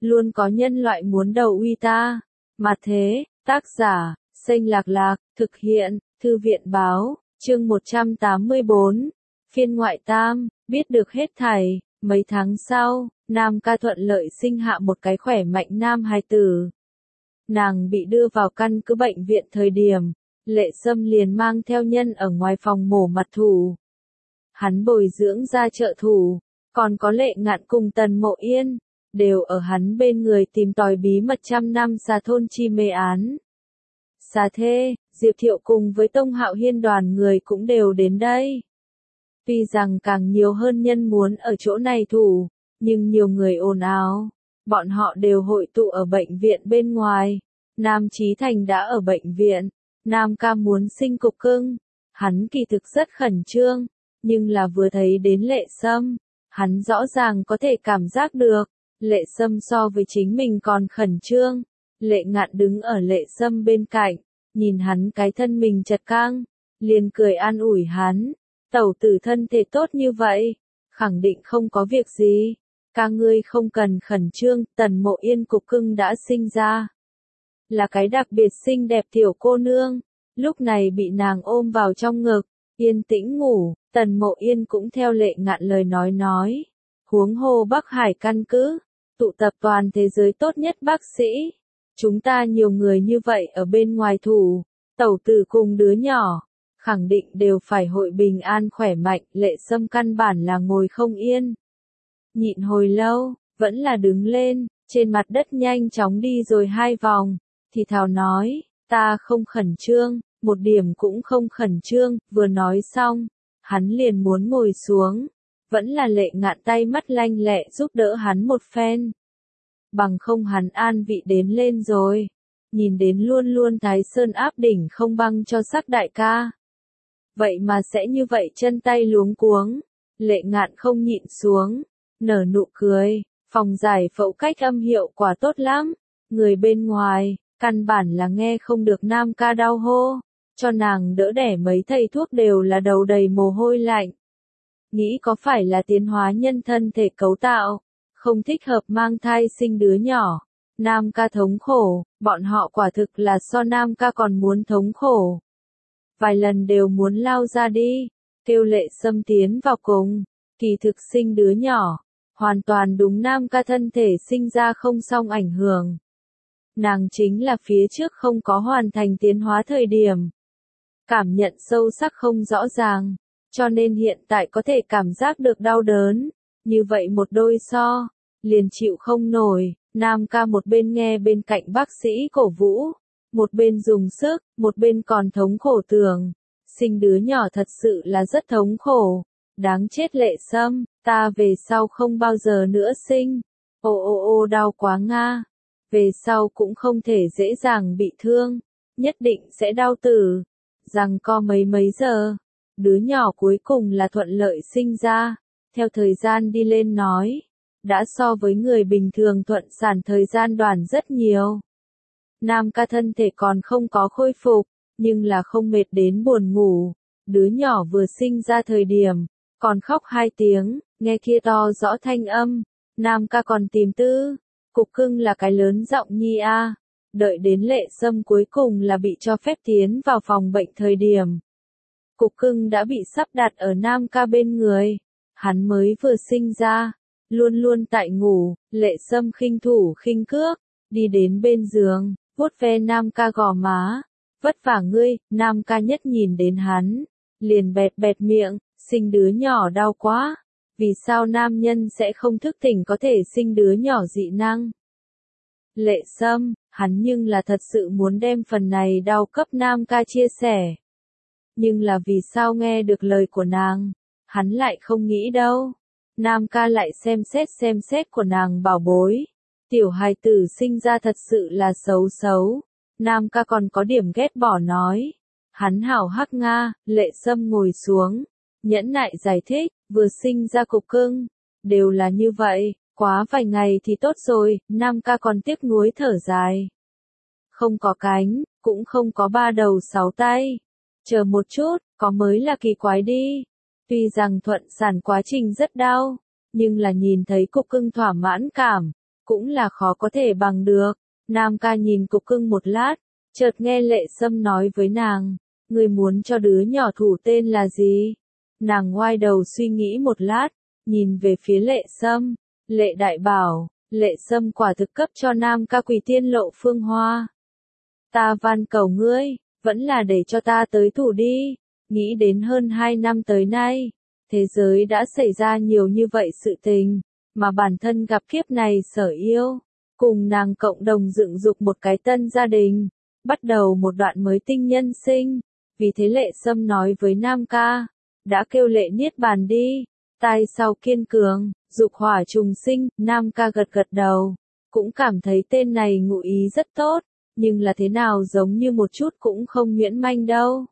luôn có nhân loại muốn đầu uy ta. Mà thế, tác giả, Xanh Lạc Lạc, thực hiện, Thư viện báo, chương 184, phiên ngoại tam, biết được hết thảy. Mấy tháng sau, Nam Ca thuận lợi sinh hạ một cái khỏe mạnh nam hài tử. Nàng bị đưa vào căn cứ bệnh viện thời điểm, Lệ Sâm liền mang theo nhân ở ngoài phòng mổ mặt thủ. Hắn bồi dưỡng ra trợ thủ, còn có Lệ Ngạn cùng Tần Mộ Yên, đều ở hắn bên người tìm tòi bí mật trăm năm xà thôn chi mê án. Xà thê, Diệp Thiệu cùng với Tông Hạo Hiên đoàn người cũng đều đến đây. Tuy rằng càng nhiều hơn nhân muốn ở chỗ này thủ, nhưng nhiều người ồn ào. Bọn họ đều hội tụ ở bệnh viện bên ngoài. Nam Chí Thành đã ở bệnh viện. Nam Ca muốn sinh cục cưng. Hắn kỳ thực rất khẩn trương, nhưng là vừa thấy đến Lệ Sâm, hắn rõ ràng có thể cảm giác được, Lệ Sâm so với chính mình còn khẩn trương. Lệ Ngạn đứng ở Lệ Sâm bên cạnh, nhìn hắn cái thân mình chật căng, liền cười an ủi hắn. Tẩu tử thân thể tốt như vậy, khẳng định không có việc gì. Ca ngươi không cần khẩn trương, Tần Mộ Yên cục cưng đã sinh ra. Là cái đặc biệt xinh đẹp tiểu cô nương, lúc này bị nàng ôm vào trong ngực, yên tĩnh ngủ. Tần Mộ Yên cũng theo Lệ Ngạn lời nói. Huống hồ Bắc Hải căn cứ, tụ tập toàn thế giới tốt nhất bác sĩ. Chúng ta nhiều người như vậy ở bên ngoài thủ, tẩu tử cùng đứa nhỏ, khẳng định đều phải hội bình an khỏe mạnh. Lệ Sâm căn bản là ngồi không yên. Nhịn hồi lâu, vẫn là đứng lên, trên mặt đất nhanh chóng đi rồi 2 vòng, thì thào nói, ta không khẩn trương, một điểm cũng không khẩn trương. Vừa nói xong, hắn liền muốn ngồi xuống, vẫn là Lệ Ngạn tay mắt lanh lẹ giúp đỡ hắn một phen. Bằng không hắn an vị đến lên rồi, nhìn đến luôn luôn Thái Sơn áp đỉnh không băng cho sắc đại ca. Vậy mà sẽ như vậy chân tay luống cuống. Lệ Ngạn không nhịn xuống, nở nụ cười, phòng giải phẫu cách âm hiệu quả tốt lắm. Người bên ngoài, căn bản là nghe không được Nam Ca đau hô, cho nàng đỡ đẻ mấy thầy thuốc đều là đầu đầy mồ hôi lạnh. Nghĩ có phải là tiến hóa nhân thân thể cấu tạo, không thích hợp mang thai sinh đứa nhỏ. Nam Ca thống khổ, bọn họ quả thực là so Nam Ca còn muốn thống khổ. Vài lần đều muốn lao ra đi, kêu Lệ Sâm tiến vào cùng. Kỳ thực sinh đứa nhỏ, hoàn toàn đúng Nam Ca thân thể sinh ra không xong ảnh hưởng. Nàng chính là phía trước không có hoàn thành tiến hóa thời điểm. Cảm nhận sâu sắc không rõ ràng, cho nên hiện tại có thể cảm giác được đau đớn. Như vậy một đôi so, liền chịu không nổi. Nam Ca một bên nghe bên cạnh bác sĩ cổ vũ, một bên dùng sức, một bên còn thống khổ tưởng. Sinh đứa nhỏ thật sự là rất thống khổ. Đáng chết Lệ Sâm, ta về sau không bao giờ nữa sinh. Ô đau quá nga. Về sau cũng không thể dễ dàng bị thương, nhất định sẽ đau tử. Rằng co mấy giờ, đứa nhỏ cuối cùng là thuận lợi sinh ra. Theo thời gian đi lên nói, đã so với người bình thường thuận sản thời gian đoạn rất nhiều. Nam Ca thân thể còn không có khôi phục, nhưng là không mệt đến buồn ngủ. Đứa nhỏ vừa sinh ra thời điểm, còn khóc 2 tiếng, nghe kia to rõ thanh âm. Nam Ca còn tìm tư, cục cưng là cái lớn giọng nhi a. Đợi đến Lệ Sâm cuối cùng là bị cho phép tiến vào phòng bệnh thời điểm. Cục cưng đã bị sắp đặt ở Nam Ca bên người. Hắn mới vừa sinh ra, luôn luôn tại ngủ. Lệ Sâm khinh thủ khinh cước, đi đến bên giường, vuốt ve Nam Ca gò má. Vất vả ngươi. Nam Ca nhất nhìn đến hắn, liền bẹt miệng, sinh đứa nhỏ đau quá. Vì sao nam nhân sẽ không thức tỉnh có thể sinh đứa nhỏ dị năng? Lệ Sâm, hắn nhưng là thật sự muốn đem phần này đau cấp Nam Ca chia sẻ. Nhưng là vì sao nghe được lời của nàng, hắn lại không nghĩ đâu. Nam Ca lại xem xét của nàng bảo bối. Tiểu hài tử sinh ra thật sự là xấu. Nam Ca còn có điểm ghét bỏ nói. Hắn hảo hắc nga. Lệ Sâm ngồi xuống, nhẫn nại giải thích, vừa sinh ra cục cưng, đều là như vậy, quá vài ngày thì tốt rồi. Nam Ca còn tiếc nuối thở dài. Không có cánh, cũng không có 3 đầu 6 tay. Chờ một chút, có mới là kỳ quái đi. Tuy rằng thuận sản quá trình rất đau, nhưng là nhìn thấy cục cưng thỏa mãn cảm, cũng là khó có thể bằng được. Nam ca nhìn cục cưng một lát, chợt nghe Lệ Sâm nói với nàng, người muốn cho đứa nhỏ thủ tên là gì? Nàng ngoái đầu suy nghĩ một lát, nhìn về phía Lệ Sâm, Lệ Đại bảo, Lệ Sâm quả thực cấp cho Nam ca Quỳ Tiên Lộ Phương Hoa. Ta van cầu ngươi, vẫn là để cho ta tới thủ đi, nghĩ đến hơn 2 năm tới nay, thế giới đã xảy ra nhiều như vậy sự tình, mà bản thân gặp kiếp này sở yêu, cùng nàng cộng đồng dựng dục một cái tân gia đình, bắt đầu một đoạn mới tinh nhân sinh, vì thế Lệ Sâm nói với Nam ca, đã kêu Lệ Niết Bàn đi, tai sau kiên cường, dục hỏa trùng sinh, Nam ca gật gật đầu, cũng cảm thấy tên này ngụ ý rất tốt, nhưng là thế nào giống như một chút cũng không nhuyễn manh đâu.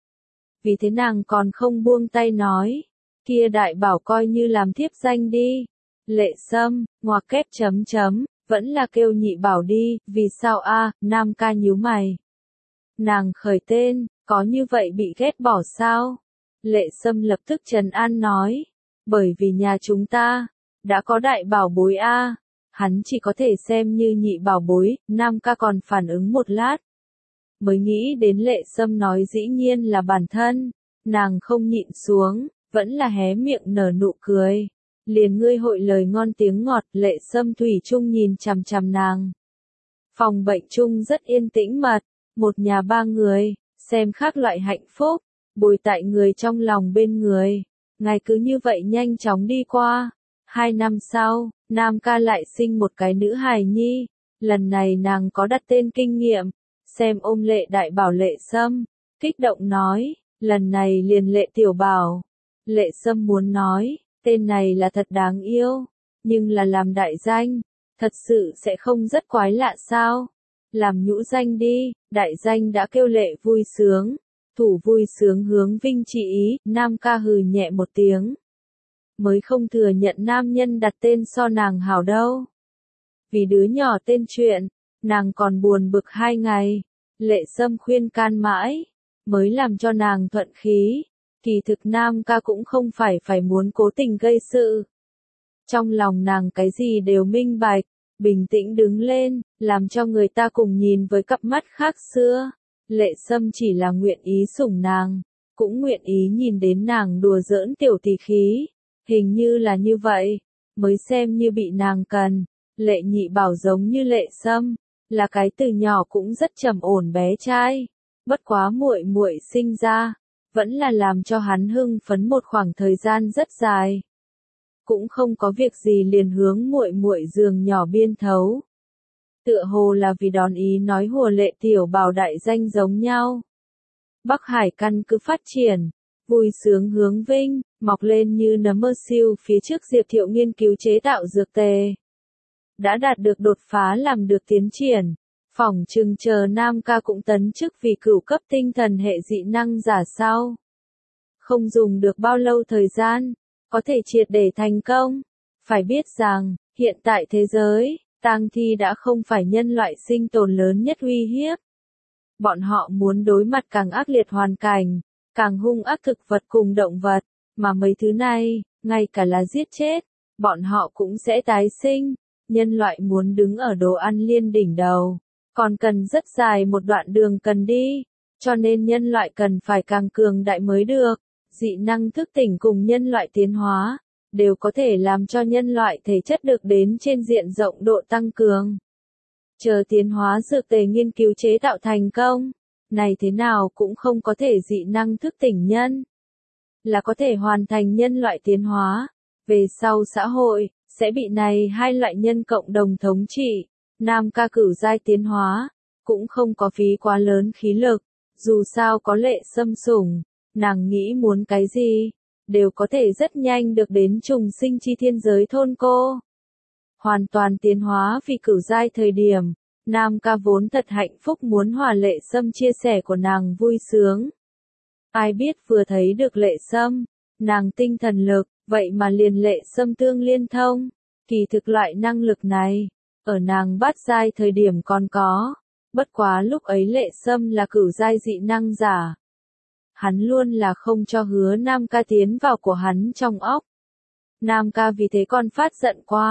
Vì thế nàng còn không buông tay nói, kia Đại bảo coi như làm thiếp danh đi. Lệ Sâm, ngoặc kép chấm chấm, vẫn là kêu Nhị bảo đi, vì sao a? Nam ca nhíu mày. Nàng khởi tên, có như vậy bị ghét bỏ sao? Lệ Sâm lập tức trấn an nói, bởi vì nhà chúng ta đã có đại bảo bối a, hắn chỉ có thể xem như nhị bảo bối. Nam ca còn phản ứng một lát, mới nghĩ đến Lệ Sâm nói dĩ nhiên là bản thân, nàng không nhịn xuống, vẫn là hé miệng nở nụ cười. Liền ngươi hội lời ngon tiếng ngọt. Lệ Sâm thủy chung nhìn chằm chằm nàng. Phòng bệnh chung rất yên tĩnh mật, một nhà 3 người, xem khác loại hạnh phúc, bồi tại người trong lòng bên người. Ngày cứ như vậy nhanh chóng đi qua. 2 năm sau, Nam ca lại sinh một cái nữ hài nhi, lần này nàng có đặt tên kinh nghiệm, xem ôm Lệ Đại bảo Lệ Sâm, kích động nói, lần này liền Lệ Tiểu bảo. Lệ Sâm muốn nói, tên này là thật đáng yêu, nhưng là làm đại danh, thật sự sẽ không rất quái lạ sao? Làm nhũ danh đi, đại danh đã kêu Lệ vui sướng, thủ vui sướng hướng vinh trị ý. Nam ca hừ nhẹ một tiếng, mới không thừa nhận nam nhân đặt tên so nàng hảo đâu. Vì đứa nhỏ tên chuyện, nàng còn buồn bực 2 ngày, Lệ Sâm khuyên can mãi, mới làm cho nàng thuận khí. Kỳ thực Nam ca cũng không phải muốn cố tình gây sự. Trong lòng nàng cái gì đều minh bạch, bình tĩnh đứng lên, làm cho người ta cùng nhìn với cặp mắt khác xưa. Lệ Sâm chỉ là nguyện ý sủng nàng, cũng nguyện ý nhìn đến nàng đùa giỡn tiểu tỷ khí. Hình như là như vậy, mới xem như bị nàng cần. Lệ Nhị bảo giống như Lệ Sâm, là cái từ nhỏ cũng rất trầm ổn bé trai. Bất quá muội muội sinh ra, vẫn là làm cho hắn hưng phấn một khoảng thời gian rất dài. Cũng không có việc gì liền hướng muội muội giường nhỏ biên thấu. Tựa hồ là vì đón ý nói hùa Lệ Tiểu bảo đại danh giống nhau. Bắc Hải căn cứ phát triển, vui sướng hướng vinh, mọc lên như nấm mơ siêu phía trước Diệp Thiệu nghiên cứu chế tạo dược tề. Đã đạt được đột phá làm được tiến triển. Phỏng chừng chờ Nam ca cũng tấn chức vì cửu cấp tinh thần hệ dị năng giả sau. Không dùng được bao lâu thời gian, có thể triệt để thành công. Phải biết rằng, hiện tại thế giới, tang thi đã không phải nhân loại sinh tồn lớn nhất uy hiếp. Bọn họ muốn đối mặt càng ác liệt hoàn cảnh, càng hung ác thực vật cùng động vật, mà mấy thứ này, ngay cả là giết chết, bọn họ cũng sẽ tái sinh. Nhân loại muốn đứng ở đồ ăn liên đỉnh đầu, còn cần rất dài một đoạn đường cần đi, cho nên nhân loại cần phải càng cường đại mới được. Dị năng thức tỉnh cùng nhân loại tiến hóa, đều có thể làm cho nhân loại thể chất được đến trên diện rộng độ tăng cường. Chờ tiến hóa dược tề nghiên cứu chế tạo thành công, này thế nào cũng không có thể dị năng thức tỉnh nhân, là có thể hoàn thành nhân loại tiến hóa. Về sau xã hội, sẽ bị này 2 loại nhân cộng đồng thống trị. Nam ca cửu giai tiến hóa, cũng không có phí quá lớn khí lực, dù sao có Lệ Sâm sủng, nàng nghĩ muốn cái gì, đều có thể rất nhanh được đến trùng sinh chi thiên giới thôn cô. Hoàn toàn tiến hóa vì cửu giai thời điểm, Nam ca vốn thật hạnh phúc muốn hòa Lệ Sâm chia sẻ của nàng vui sướng. Ai biết vừa thấy được Lệ Sâm, nàng tinh thần lực, vậy mà liền Lệ Sâm tương liên thông. Kỳ thực loại năng lực này, ở nàng bát giai thời điểm còn có, bất quá lúc ấy Lệ Sâm là cửu giai dị năng giả. Hắn luôn là không cho hứa Nam ca tiến vào của hắn trong óc. Nam ca vì thế còn phát giận quá,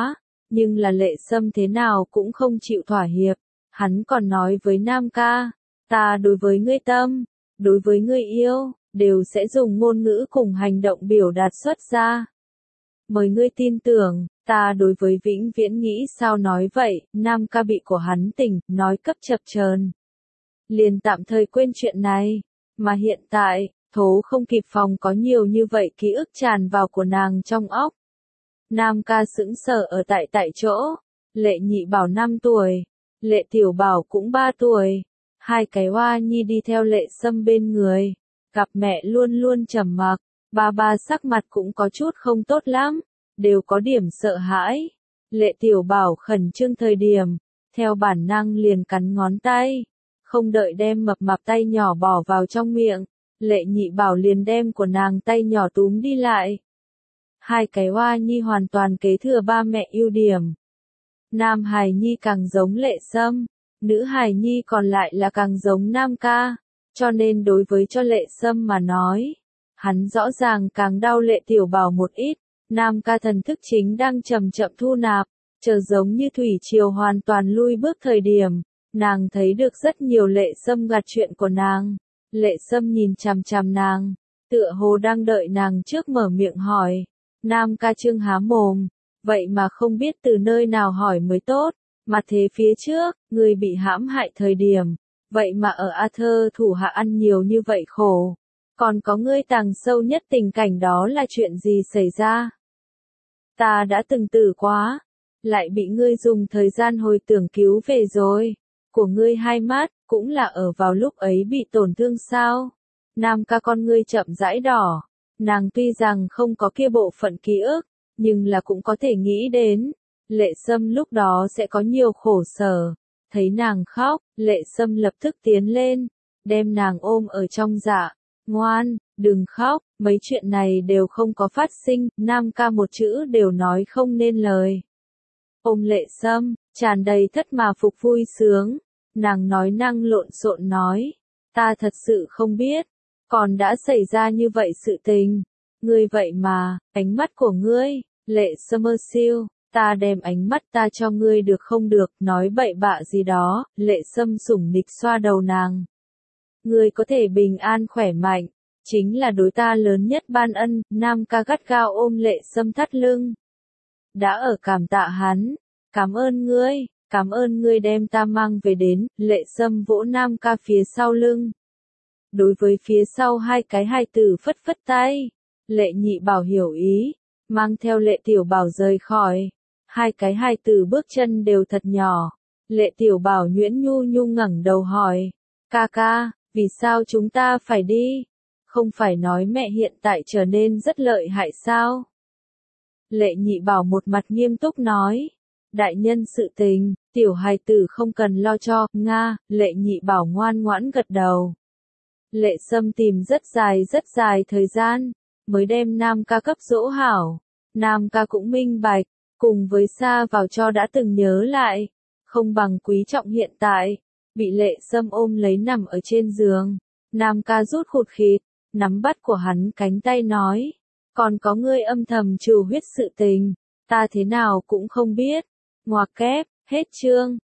Nhưng là Lệ Sâm thế nào cũng không chịu thỏa hiệp, hắn còn nói với Nam ca, ta đối với ngươi tâm, đối với ngươi yêu, đều sẽ dùng ngôn ngữ cùng hành động biểu đạt xuất ra. Mời ngươi tin tưởng, ta đối với vĩnh viễn nghĩ sao nói vậy, Nam ca bị của hắn tỉnh, nói cấp chập chờn. Liền tạm thời quên chuyện này, mà hiện tại, thố không kịp phòng có nhiều như vậy ký ức tràn vào của nàng trong óc. Nam ca sững sờ ở tại chỗ, Lệ Nhị Bảo 5 tuổi, Lệ Tiểu Bảo cũng 3 tuổi, hai cái hoa nhi đi theo Lệ Sâm bên người, gặp mẹ luôn luôn trầm mặc, ba sắc mặt cũng có chút không tốt lắm, đều có điểm sợ hãi. Lệ Tiểu Bảo khẩn trương thời điểm, theo bản năng liền cắn ngón tay, không đợi đem mập mạp tay nhỏ bỏ vào trong miệng, Lệ Nhị Bảo liền đem của nàng tay nhỏ túm đi lại. Hai cái hoa nhi hoàn toàn kế thừa ba mẹ ưu điểm. Nam hài nhi càng giống Lệ Sâm, nữ hài nhi còn lại là càng giống Nam ca, cho nên đối với cho Lệ Sâm mà nói, hắn rõ ràng càng đau Lệ Tiểu Bảo một ít. Nam ca thần thức chính đang chậm chậm thu nạp, chờ giống như thủy triều hoàn toàn lui bước thời điểm, nàng thấy được rất nhiều Lệ Sâm gạt chuyện của nàng. Lệ Sâm nhìn chằm chằm nàng, tựa hồ đang đợi nàng trước mở miệng hỏi. Nam ca trương há mồm, vậy mà không biết từ nơi nào hỏi mới tốt, mà thế phía trước, người bị hãm hại thời điểm, vậy mà ở Arthur thủ hạ ăn nhiều như vậy khổ. Còn có ngươi tàng sâu nhất tình cảnh đó là chuyện gì xảy ra? Ta đã từng tử quá, lại bị ngươi dùng thời gian hồi tưởng cứu về rồi. Của ngươi hai mắt, cũng là ở vào lúc ấy bị tổn thương sao? Nam ca con ngươi chậm rãi đỏ, nàng tuy rằng không có kia bộ phận ký ức, nhưng là cũng có thể nghĩ đến, Lệ Sâm lúc đó sẽ có nhiều khổ sở. Thấy nàng khóc, Lệ Sâm lập tức tiến lên, đem nàng ôm ở trong dạ. Ngoan, đừng khóc, mấy chuyện này đều không có phát sinh, Nam ca một chữ đều nói không nên lời. Ôm Lệ Sâm, tràn đầy thất mà phục vui sướng, nàng nói năng lộn xộn nói, ta thật sự không biết, còn đã xảy ra như vậy sự tình. Ngươi vậy mà, ánh mắt của ngươi, Lệ Summerfield, ta đem ánh mắt ta cho ngươi được không được, nói bậy bạ gì đó, Lệ Sâm sủng nịch xoa đầu nàng. Ngươi có thể bình an khỏe mạnh, chính là đối ta lớn nhất ban ân, Nam ca gắt gao ôm Lệ Sâm thắt lưng. Đã ở cảm tạ hắn, cảm ơn ngươi đem ta mang về đến, Lệ Sâm vỗ Nam ca phía sau lưng. Đối với phía sau hai cái hài tử phất phất tay, Lệ Nhị Bảo hiểu ý, mang theo Lệ Tiểu Bảo rời khỏi. Hai cái hài tử bước chân đều thật nhỏ, Lệ Tiểu Bảo nhuyễn nhu nhu ngẩng đầu hỏi, ca ca, vì sao chúng ta phải đi? Không phải nói mẹ hiện tại trở nên rất lợi hại sao? Lệ Nhị Bảo một mặt nghiêm túc nói, đại nhân sự tình, tiểu hài tử không cần lo cho, Nga, Lệ Nhị Bảo ngoan ngoãn gật đầu. Lệ Sâm tìm rất dài thời gian, mới đem Nam ca cấp dỗ hảo. Nam ca cũng minh bạch, cùng với xa vào cho đã từng nhớ lại, không bằng quý trọng hiện tại. Bị Lệ Sâm ôm lấy nằm ở trên giường, Nam ca rút khụt khịt, nắm bắt của hắn cánh tay nói, còn có ngươi âm thầm trù huyết sự tình, ta thế nào cũng không biết. Ngoặc kép, hết chương.